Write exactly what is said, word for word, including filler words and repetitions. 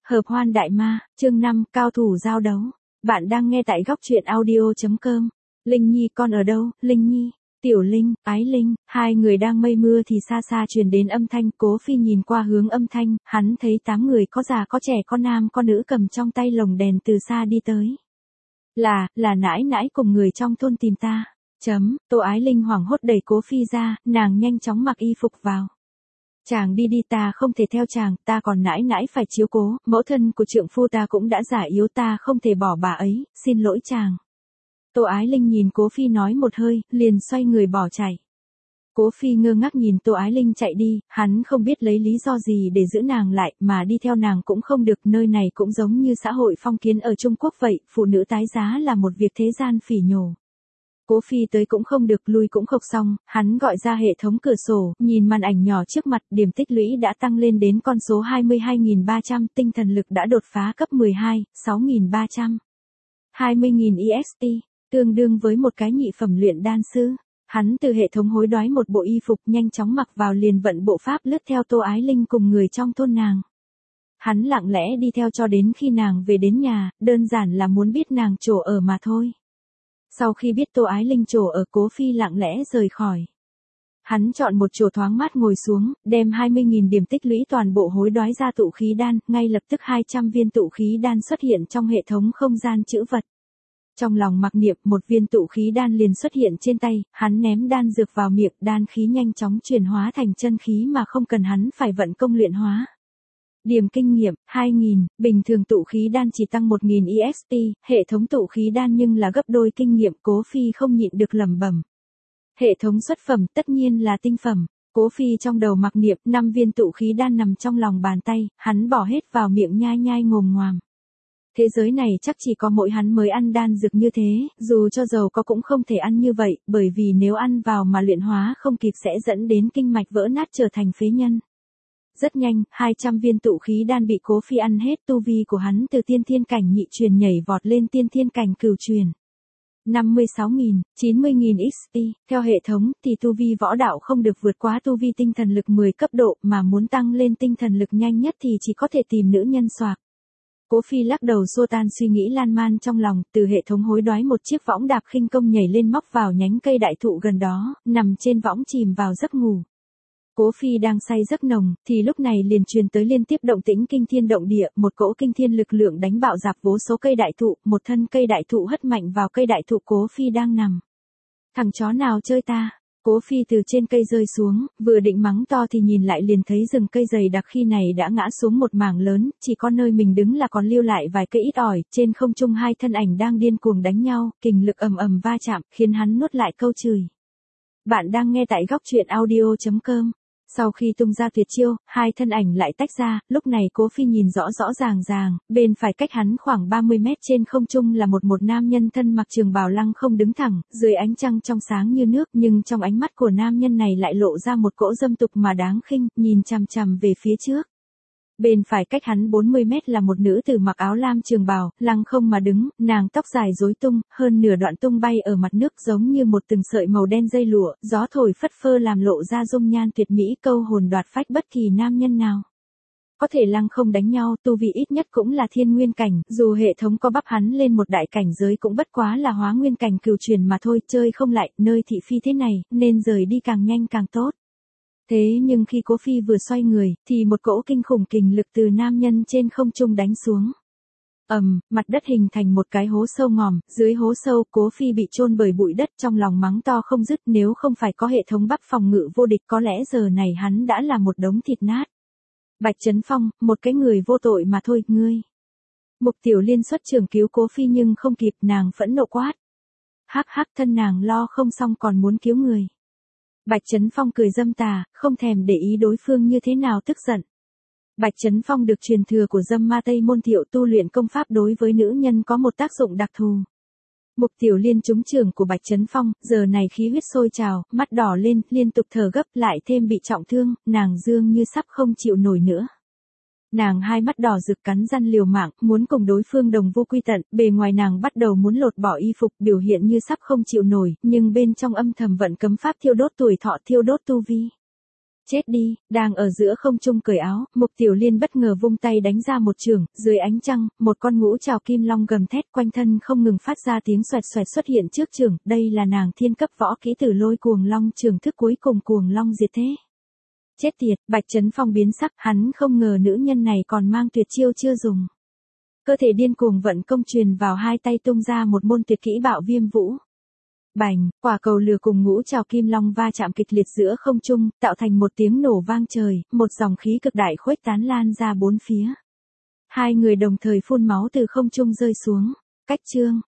Hợp hoan đại ma, chương năm, cao thủ giao đấu. Bạn đang nghe tại góc truyện audio.com. Linh Nhi con ở đâu, Linh Nhi? Tiểu Linh, Ái Linh, hai người đang mây mưa thì xa xa truyền đến âm thanh. Cố Phi nhìn qua hướng âm thanh, hắn thấy tám người có già có trẻ có nam có nữ cầm trong tay lồng đèn từ xa đi tới. Là, là nãi nãi cùng người trong thôn tìm ta. Chấm, Tô Ái Linh hoảng hốt đẩy Cố Phi ra, nàng nhanh chóng mặc y phục vào. Chàng đi đi, ta không thể theo chàng, ta còn nãi nãi phải chiếu cố, mẫu thân của trượng phu ta cũng đã già yếu, ta không thể bỏ bà ấy, xin lỗi chàng. Tô Ái Linh nhìn Cố Phi nói một hơi, liền xoay người bỏ chạy. Cố Phi ngơ ngác nhìn Tô Ái Linh chạy đi, hắn không biết lấy lý do gì để giữ nàng lại, mà đi theo nàng cũng không được, nơi này cũng giống như xã hội phong kiến ở Trung Quốc vậy, phụ nữ tái giá là một việc thế gian phỉ nhổ. Cố Phi tới cũng không được, lui cũng không xong, hắn gọi ra hệ thống cửa sổ, nhìn màn ảnh nhỏ trước mặt, điểm tích lũy đã tăng lên đến con số hai mươi hai nghìn ba trăm, tinh thần lực đã đột phá cấp mười hai, sáu nghìn ba trăm hai mươi nghìn E S T, tương đương với một cái nhị phẩm luyện đan sư. Hắn từ hệ thống hối đoái một bộ y phục nhanh chóng mặc vào, liền vận bộ pháp lướt theo Tô Ái Linh cùng người trong thôn nàng. Hắn lặng lẽ đi theo cho đến khi nàng về đến nhà, đơn giản là muốn biết nàng chỗ ở mà thôi. Sau khi biết Tô Ái Linh chỗ ở, Cố Phi lặng lẽ rời khỏi. Hắn chọn một chỗ thoáng mát ngồi xuống, đem hai mươi nghìn điểm tích lũy toàn bộ hối đoái ra tụ khí đan, ngay lập tức hai trăm viên tụ khí đan xuất hiện trong hệ thống không gian chữ vật. Trong lòng mặc niệm, một viên tụ khí đan liền xuất hiện trên tay, hắn ném đan dược vào miệng, đan khí nhanh chóng chuyển hóa thành chân khí mà không cần hắn phải vận công luyện hóa. Điểm kinh nghiệm, hai nghìn, bình thường tụ khí đan chỉ tăng một nghìn E S P, hệ thống tụ khí đan nhưng là gấp đôi kinh nghiệm. Cố Phi không nhịn được lẩm bẩm. Hệ thống xuất phẩm tất nhiên là tinh phẩm. Cố Phi trong đầu mặc niệm, năm viên tụ khí đan nằm trong lòng bàn tay, hắn bỏ hết vào miệng nhai nhai ngồm ngoàm. Thế giới này chắc chỉ có mỗi hắn mới ăn đan dược như thế, dù cho giàu có cũng không thể ăn như vậy, bởi vì nếu ăn vào mà luyện hóa không kịp sẽ dẫn đến kinh mạch vỡ nát trở thành phế nhân. Rất nhanh, hai trăm viên tụ khí đan bị Cố Phi ăn hết, tu vi của hắn từ tiên thiên cảnh nhị truyền nhảy vọt lên tiên thiên cảnh cửu truyền. năm mươi sáu nghìn, chín mươi nghìn X P, theo hệ thống thì tu vi võ đạo không được vượt quá tu vi tinh thần lực mười cấp độ, mà muốn tăng lên tinh thần lực nhanh nhất thì chỉ có thể tìm nữ nhân xoạc. Cố Phi lắc đầu xua tan suy nghĩ lan man trong lòng, từ hệ thống hối đoái một chiếc võng đạp khinh công nhảy lên móc vào nhánh cây đại thụ gần đó, nằm trên võng chìm vào giấc ngủ. Cố Phi đang say giấc nồng, thì lúc này liền truyền tới liên tiếp động tĩnh kinh thiên động địa, một cỗ kinh thiên lực lượng đánh bạo dạp vô số cây đại thụ, một thân cây đại thụ hất mạnh vào cây đại thụ Cố Phi đang nằm. Thằng chó nào chơi ta? Cố Phi từ trên cây rơi xuống, vừa định mắng to thì nhìn lại liền thấy rừng cây dày đặc khi này đã ngã xuống một mảng lớn, chỉ có nơi mình đứng là còn lưu lại vài cây ít ỏi, trên không trung hai thân ảnh đang điên cuồng đánh nhau, kình lực ầm ầm va chạm, khiến hắn nuốt lại câu chửi. Bạn đang nghe tại góc truyện audio.com. Sau khi tung ra tuyệt chiêu, hai thân ảnh lại tách ra, lúc này Cố Phi nhìn rõ rõ ràng ràng, bên phải cách hắn khoảng ba mươi mét trên không trung là một một nam nhân thân mặc trường bào lăng không đứng thẳng, dưới ánh trăng trong sáng như nước, nhưng trong ánh mắt của nam nhân này lại lộ ra một cỗ dâm tục mà đáng khinh, nhìn chằm chằm về phía trước. Bên phải cách hắn bốn mươi mét là một nữ tử mặc áo lam trường bào, lăng không mà đứng, nàng tóc dài rối tung, hơn nửa đoạn tung bay ở mặt nước giống như một từng sợi màu đen dây lụa, gió thổi phất phơ làm lộ ra dung nhan tuyệt mỹ, câu hồn đoạt phách bất kỳ nam nhân nào. Có thể lăng không đánh nhau, tu vi ít nhất cũng là thiên nguyên cảnh, dù hệ thống có bắp hắn lên một đại cảnh giới cũng bất quá là hóa nguyên cảnh cửu truyền mà thôi, chơi không lại, nơi thị phi thế này, nên rời đi càng nhanh càng tốt. Thế nhưng khi Cố Phi vừa xoay người, thì một cỗ kinh khủng kình lực từ nam nhân trên không trung đánh xuống. Ầm, um, mặt đất hình thành một cái hố sâu ngòm, dưới hố sâu Cố Phi bị chôn bởi bụi đất, trong lòng mắng to không dứt, nếu không phải có hệ thống bắp phòng ngự vô địch có lẽ giờ này hắn đã là một đống thịt nát. Bạch Chấn Phong, một cái người vô tội mà thôi, ngươi. Mục Tiểu Liên xuất trường cứu Cố Phi nhưng không kịp, nàng phẫn nộ quát. Hắc hắc, thân nàng lo không xong còn muốn cứu người. Bạch Chấn Phong cười dâm tà, không thèm để ý đối phương như thế nào tức giận. Bạch Chấn Phong được truyền thừa của dâm ma Tây Môn Thiệu, tu luyện công pháp đối với nữ nhân có một tác dụng đặc thù. Mục Tiểu Liên trúng trường của Bạch Chấn Phong, giờ này khí huyết sôi trào, mắt đỏ lên, liên tục thở gấp, lại thêm bị trọng thương, nàng dương như sắp không chịu nổi nữa. Nàng hai mắt đỏ rực cắn răng liều mạng, muốn cùng đối phương đồng vô quy tận, bề ngoài nàng bắt đầu muốn lột bỏ y phục, biểu hiện như sắp không chịu nổi, nhưng bên trong âm thầm vận cấm pháp thiêu đốt tuổi thọ, thiêu đốt tu vi. Chết đi, đang ở giữa không trung cởi áo, Mục Tiểu Liên bất ngờ vung tay đánh ra một chưởng, dưới ánh trăng, một con ngũ trảo kim long gầm thét quanh thân không ngừng phát ra tiếng xoẹt xoẹt xuất hiện trước chưởng, đây là nàng thiên cấp võ kỹ Tử Lôi Cuồng Long chưởng thức cuối cùng Cuồng Long diệt thế. Chết tiệt, Bạch Chấn Phong biến sắc, hắn không ngờ nữ nhân này còn mang tuyệt chiêu chưa dùng. Cơ thể điên cuồng vận công truyền vào hai tay tung ra một môn tuyệt kỹ Bạo Viêm Vũ. Bành, quả cầu lửa cùng ngũ trảo kim long va chạm kịch liệt giữa không trung, tạo thành một tiếng nổ vang trời, một dòng khí cực đại khuếch tán lan ra bốn phía. Hai người đồng thời phun máu từ không trung rơi xuống. Cách chương